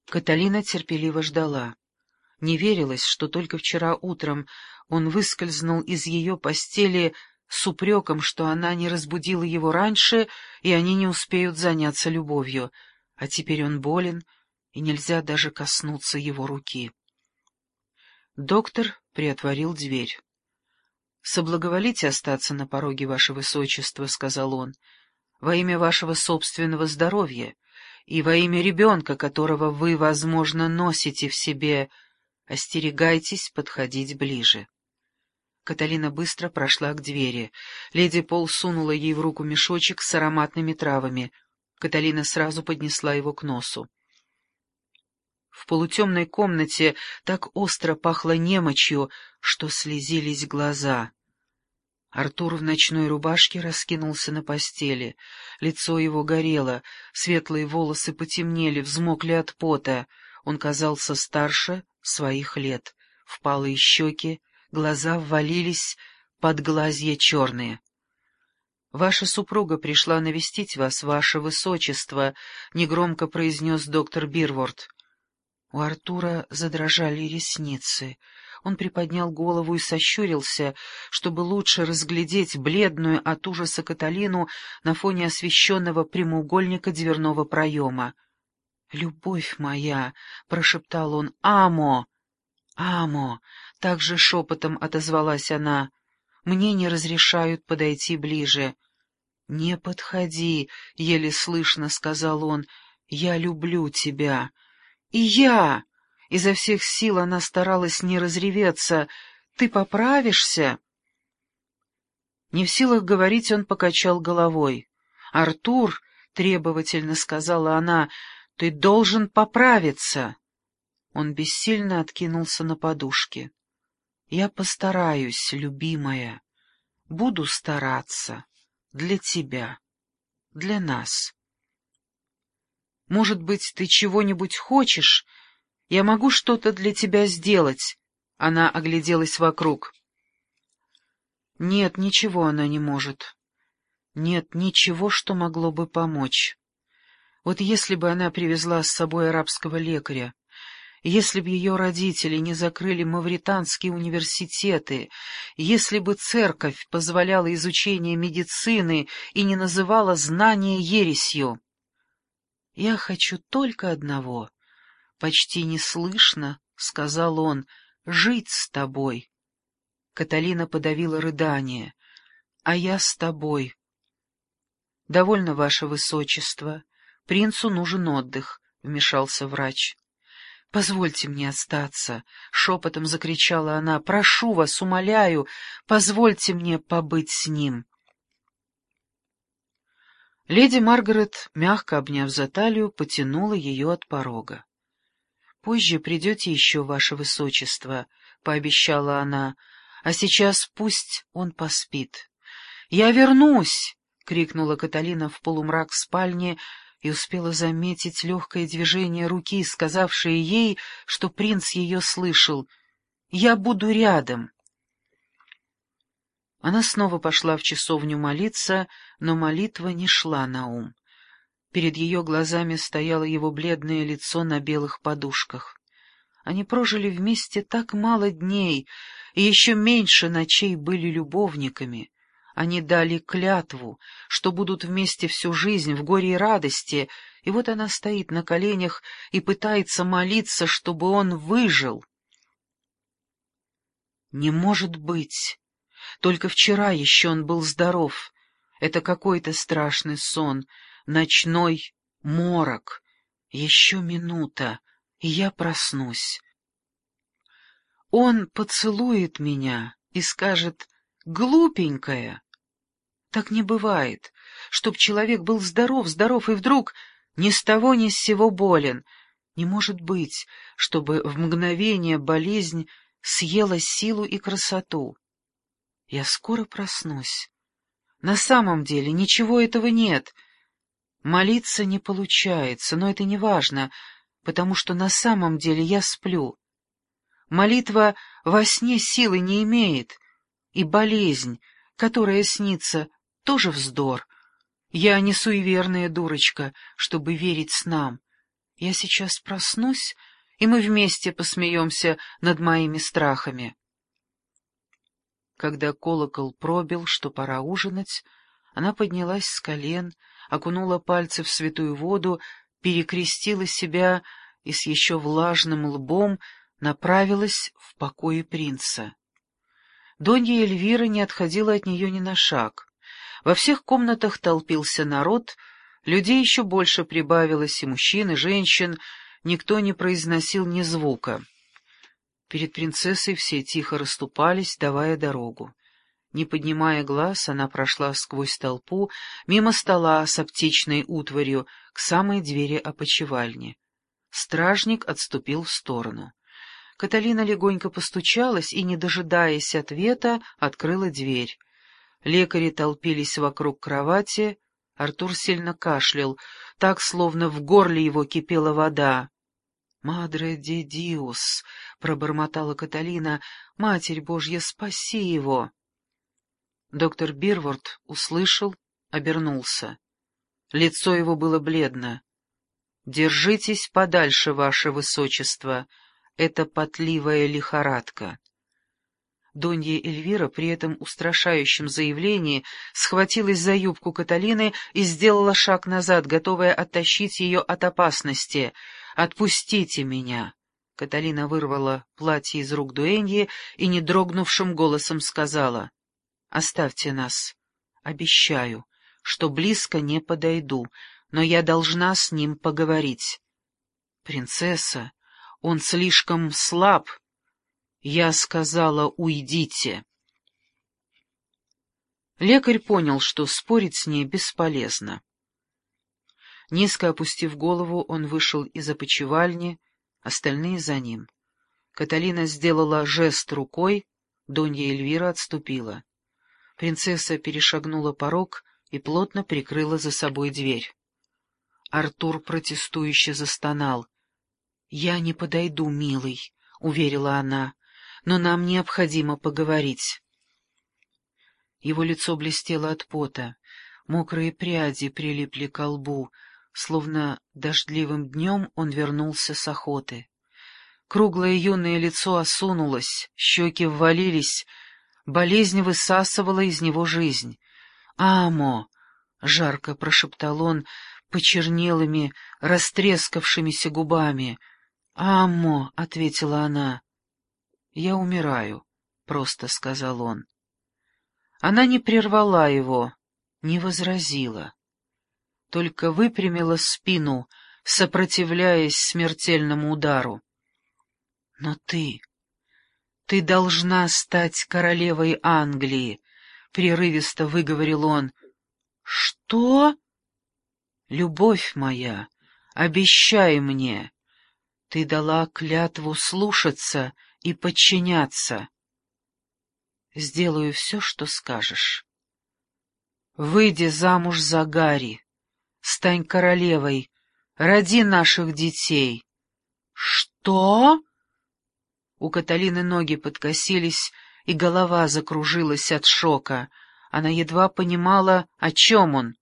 Каталина терпеливо ждала. Не верилось, что только вчера утром он выскользнул из ее постели с упреком, что она не разбудила его раньше, и они не успеют заняться любовью, а теперь он болен, и нельзя даже коснуться его руки. Доктор приотворил дверь. «Соблаговолите остаться на пороге, ваше высочество», — сказал он, — «во имя вашего собственного здоровья и во имя ребенка, которого вы, возможно, носите в себе, остерегайтесь подходить ближе». Каталина быстро прошла к двери. Леди Пол сунула ей в руку мешочек с ароматными травами. Каталина сразу поднесла его к носу. В полутемной комнате так остро пахло немочью, что слезились глаза. Артур в ночной рубашке раскинулся на постели. Лицо его горело, светлые волосы потемнели, взмокли от пота. Он казался старше своих лет. Впалые щеки, глаза ввалились, подглазья черные. «Ваша супруга пришла навестить вас, ваше высочество», — негромко произнес доктор Бирворт. У Артура задрожали ресницы. Он приподнял голову и сощурился, чтобы лучше разглядеть бледную от ужаса Каталину на фоне освещенного прямоугольника дверного проема. «Любовь моя!» — прошептал он. «Амо! Амо!» — также шепотом отозвалась она. «Мне не разрешают подойти ближе». «Не подходи!» — еле слышно сказал он. «Я люблю тебя». «И я!» — изо всех сил она старалась не разреветься. «Ты поправишься?» Не в силах говорить, он покачал головой. «Артур!» — требовательно сказала она. «Ты должен поправиться!» Он бессильно откинулся на подушке. «Я постараюсь, любимая. Буду стараться. Для тебя. Для нас. Может быть, ты чего-нибудь хочешь? Я могу что-то для тебя сделать?» Она огляделась вокруг. Нет, ничего она не может. Нет ничего, что могло бы помочь. Вот если бы она привезла с собой арабского лекаря, если бы ее родители не закрыли мавританские университеты, если бы церковь позволяла изучение медицины и не называла знания ересью. «Я хочу только одного», — почти неслышно сказал он, — «жить с тобой». Каталина подавила рыдание. «А я с тобой». «Довольно, ваше высочество. Принцу нужен отдых», — вмешался врач. «Позвольте мне остаться», — шепотом закричала она. «Прошу вас, умоляю, позвольте мне побыть с ним». Леди Маргарет, мягко обняв за талию, потянула ее от порога. «Позже придете еще, ваше высочество», — пообещала она, — «а сейчас пусть он поспит». «Я вернусь!» — крикнула Каталина в полумрак спальни и успела заметить легкое движение руки, сказавшее ей, что принц ее слышал. «Я буду рядом». Она снова пошла в часовню молиться, но молитва не шла на ум. Перед ее глазами стояло его бледное лицо на белых подушках. Они прожили вместе так мало дней, и еще меньше ночей были любовниками. Они дали клятву, что будут вместе всю жизнь в горе и радости, и вот она стоит на коленях и пытается молиться, чтобы он выжил. Не может быть! Только вчера еще он был здоров. Это какой-то страшный сон, ночной морок. Еще минута, и я проснусь. Он поцелует меня и скажет: «Глупенькая». Так не бывает, чтоб человек был здоров, и вдруг ни с того ни с сего болен. Не может быть, чтобы в мгновение болезнь съела силу и красоту. Я скоро проснусь. На самом деле ничего этого нет. Молиться не получается, но это не важно, потому что на самом деле я сплю. Молитва во сне силы не имеет, и болезнь, которая снится, тоже вздор. Я не суеверная дурочка, чтобы верить снам. Я сейчас проснусь, и мы вместе посмеемся над моими страхами. Когда колокол пробил, что пора ужинать, она поднялась с колен, окунула пальцы в святую воду, перекрестила себя и с еще влажным лбом направилась в покои принца. Донья Эльвира не отходила от нее ни на шаг. Во всех комнатах толпился народ, людей еще больше прибавилось, и мужчин, и женщин, никто не произносил ни звука. Перед принцессой все тихо расступались, давая дорогу. Не поднимая глаз, она прошла сквозь толпу, мимо стола с аптечной утварью, к самой двери опочивальни. Стражник отступил в сторону. Каталина легонько постучалась и, не дожидаясь ответа, открыла дверь. Лекари толпились вокруг кровати. Артур сильно кашлял, так, словно в горле его кипела вода. «Мадре де Диос!» — пробормотала Каталина. «Матерь Божья, спаси его!» Доктор Бирворт услышал, обернулся. Лицо его было бледно. «Держитесь подальше, ваше высочество. Это потливая лихорадка». Донья Эльвира при этом устрашающем заявлении схватилась за юбку Каталины и сделала шаг назад, готовая оттащить ее от опасности. «Отпустите меня!» Каталина вырвала платье из рук дуэньи и не дрогнувшим голосом сказала: «Оставьте нас. Обещаю, что близко не подойду, но я должна с ним поговорить». «Принцесса, он слишком слаб». «Я сказала, уйдите». Лекарь понял, что спорить с ней бесполезно. Низко опустив голову, он вышел из опочивальни, остальные за ним. Каталина сделала жест рукой, Донья Эльвира отступила. Принцесса перешагнула порог и плотно прикрыла за собой дверь. Артур протестующе застонал. «Я не подойду, милый», — уверила она, — «но нам необходимо поговорить». Его лицо блестело от пота, мокрые пряди прилипли ко лбу, словно дождливым днем он вернулся с охоты. Круглое юное лицо осунулось, щеки ввалились, болезнь высасывала из него жизнь. «Амо!» — жарко прошептал он почернелыми, растрескавшимися губами. «Амо!» — ответила она. «Я умираю», — просто сказал он. Она не прервала его, не возразила, только выпрямила спину, сопротивляясь смертельному удару. «Но ты должна стать королевой Англии», — прерывисто выговорил он. «Что?» «Любовь моя, обещай мне. Ты дала клятву слушаться и подчиняться». «Сделаю все, что скажешь. Выйди замуж за Гарри, стань королевой, роди наших детей». «Что?» У Каталины ноги подкосились, и голова закружилась от шока. Она едва понимала, о чем он.